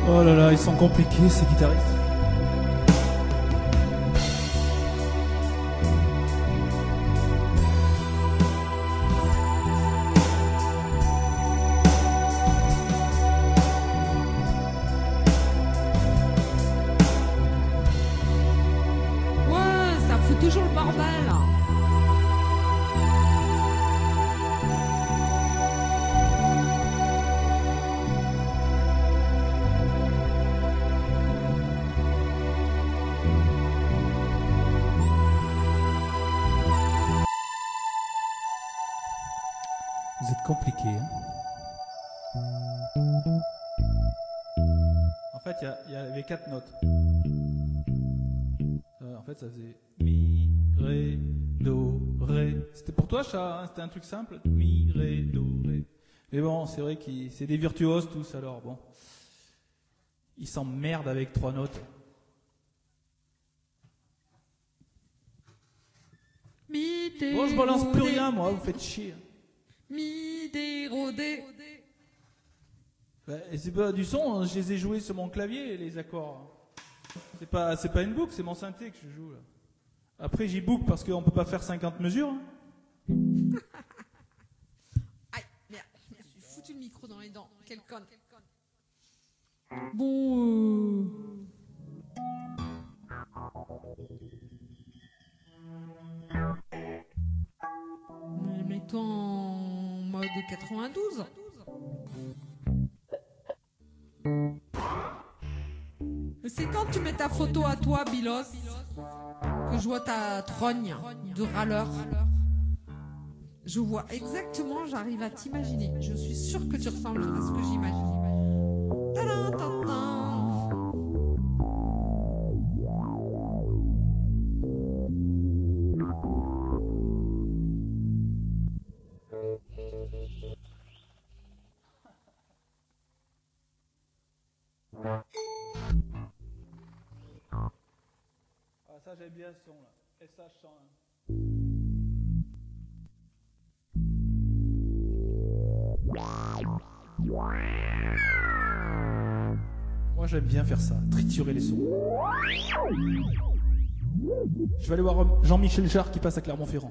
Oh là là, ils sont compliqués ces guitaristes. Ouais, ça fout toujours le bordel. Vous êtes compliqués. Hein. En fait, il y avait 4 notes. En fait, ça faisait mi, ré, do, ré. C'était pour toi, chat, hein, c'était un truc simple. Mi, ré, do, ré. Mais bon, c'est vrai que c'est des virtuoses tous, alors bon. Ils s'emmerdent avec 3 notes. Bon, je balance plus rien, moi, vous faites chier. Mi, dé, ro, dé. Et c'est pas du son, hein, je les ai joués sur mon clavier, les accords. C'est pas une boucle, c'est mon synthé que je joue là. Après j'y boucle parce qu'on peut pas faire 50 mesures. Hein. Aïe, merde, je me suis foutu le micro dans les dents. Quel con. Bon, mettons en mode 92. C'est quand tu mets ta photo à toi, Bilos, que je vois ta trogne de râleur. Je vois exactement, j'arrive à t'imaginer. Je suis sûre que tu ressembles à ce que j'imagine. Tadam, tadam. Ah ça j'aime bien ce son là. SH101. Moi j'aime bien faire ça, triturer les sons. Je vais aller voir Jean-Michel Jarre qui passe à Clermont-Ferrand.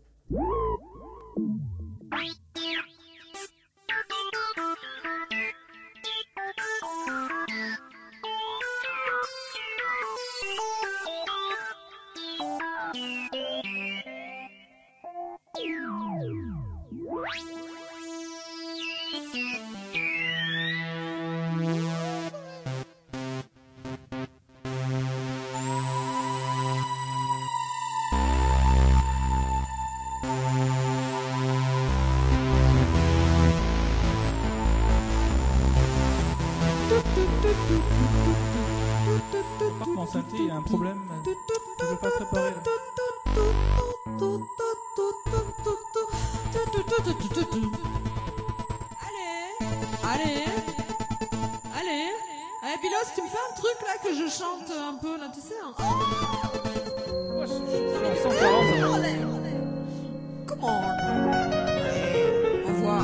Mon synthé, il y a un problème. Je veux pas se réparer là. Allez, Bilos, tu me fais un truc là que je chante un peu là, tu sais. Hein. Moi, je suis en 140. Come on. Au revoir.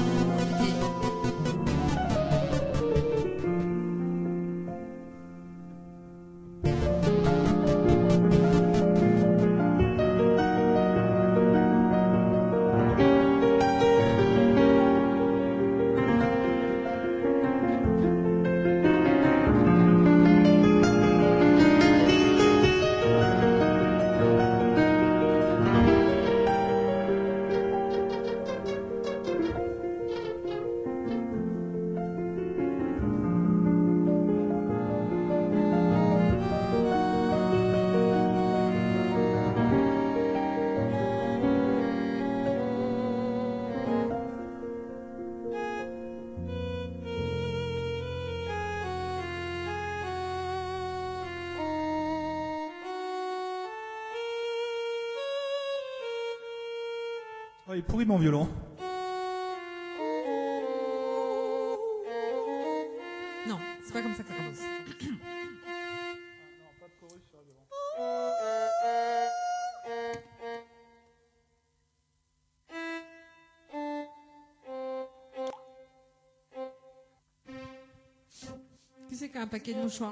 Oh, il est pourri mon violon. Non, c'est pas comme ça que ça commence. Non, pas de chorus sur le violon. Qui c'est qui a un paquet de mouchoirs?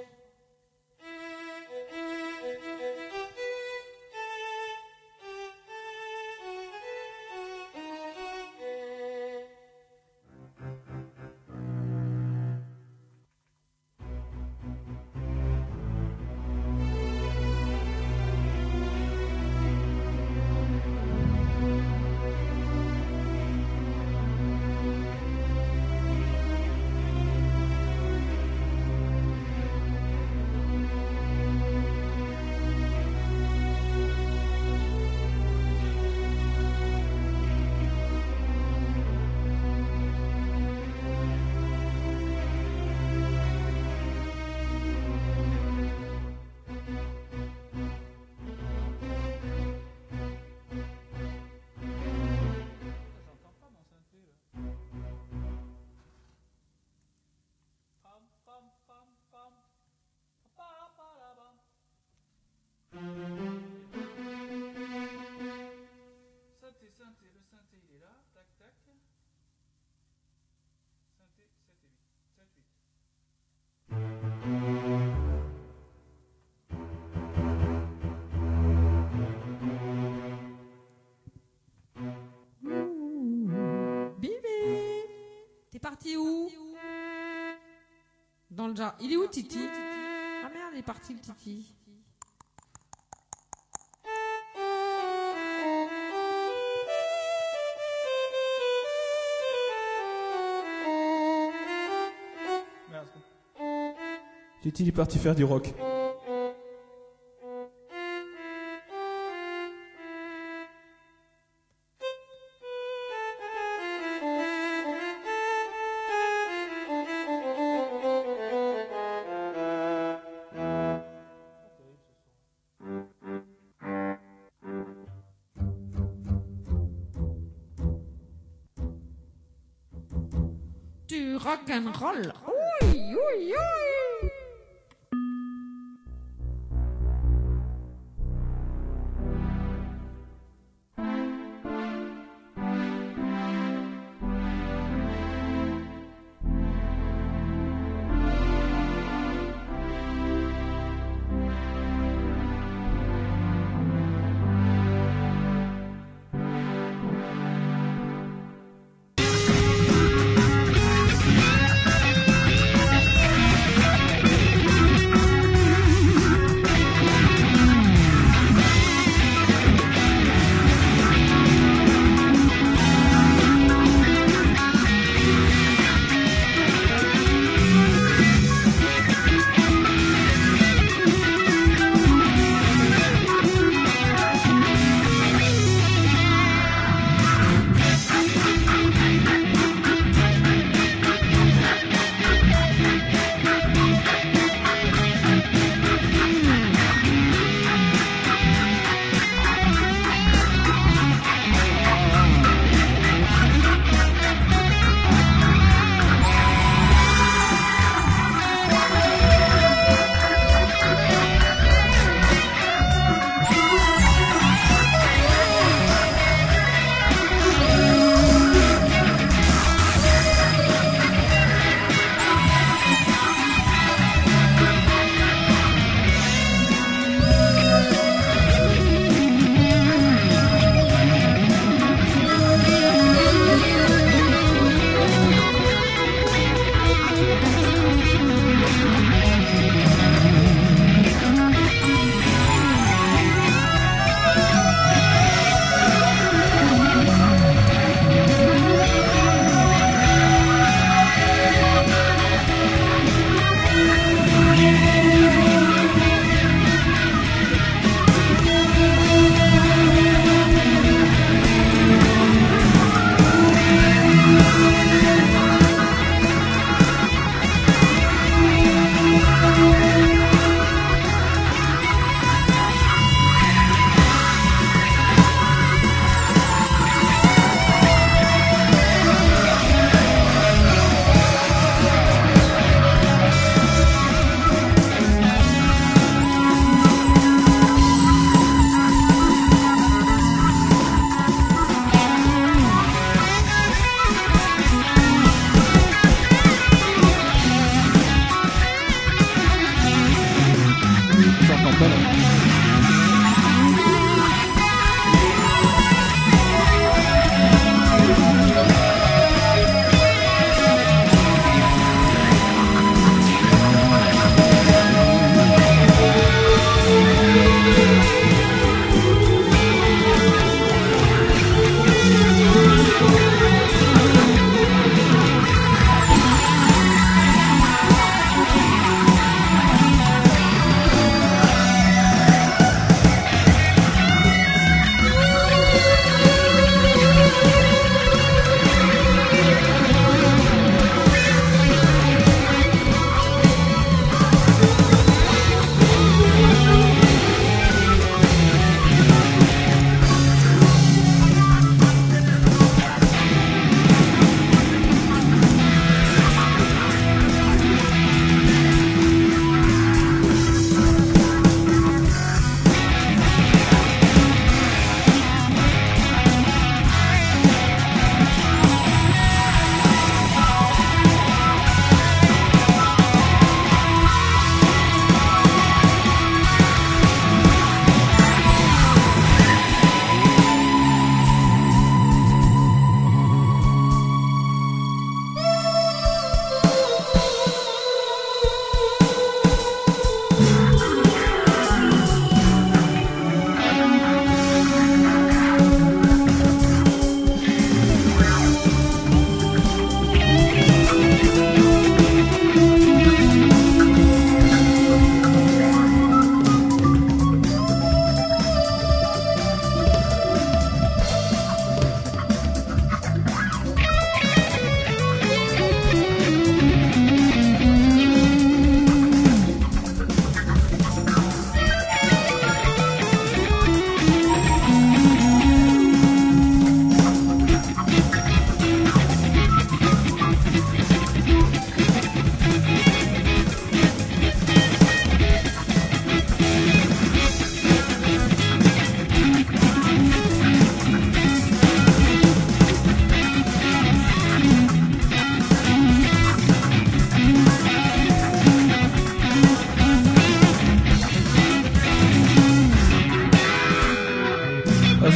J'entends pas mon synthé là. Pam, pam, pam, pam. Pa, pa, la, bam. Synthé, synthé, le synthé il est là, tac tac. Synthé 7 et 8. 7, 8. Bibi, t'es parti où? Dans le jardin. Il est où Titi? Ah merde, il est parti le Titi. Merde. Titi il est parti faire du rock. Du rock'n'roll. Oui, oui, oui.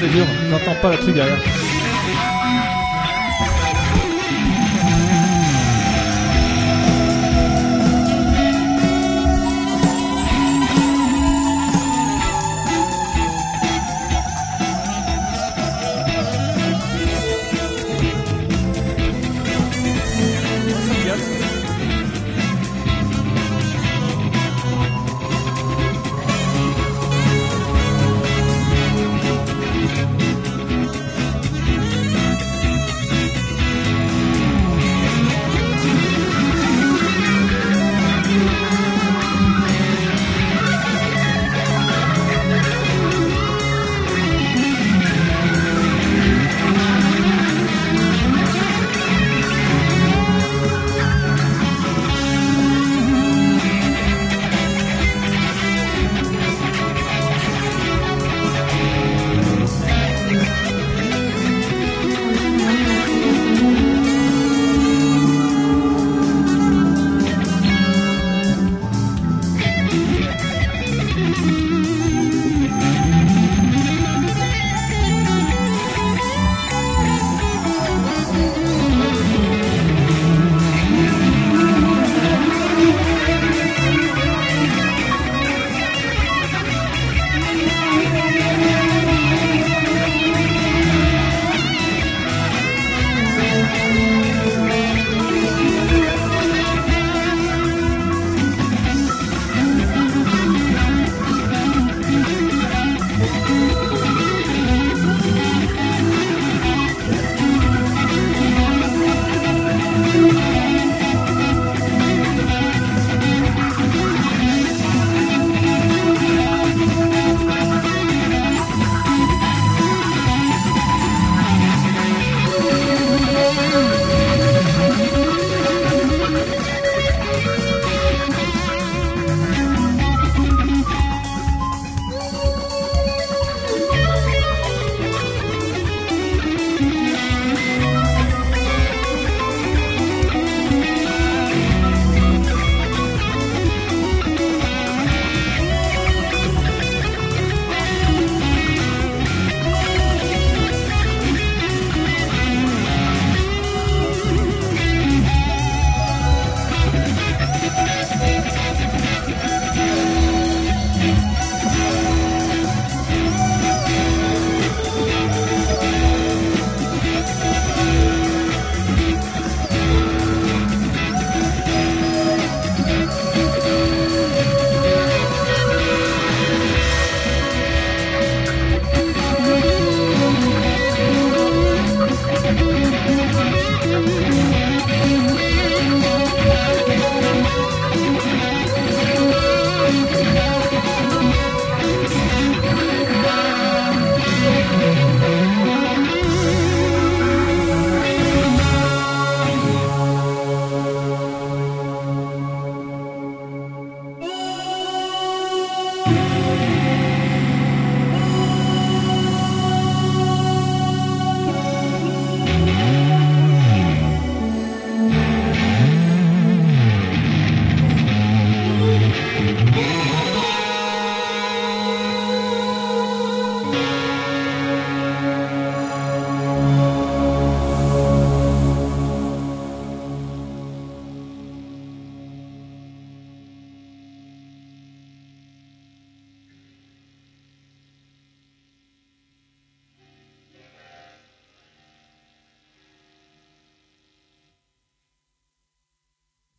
c'est dur. J'entends pas le truc derrière.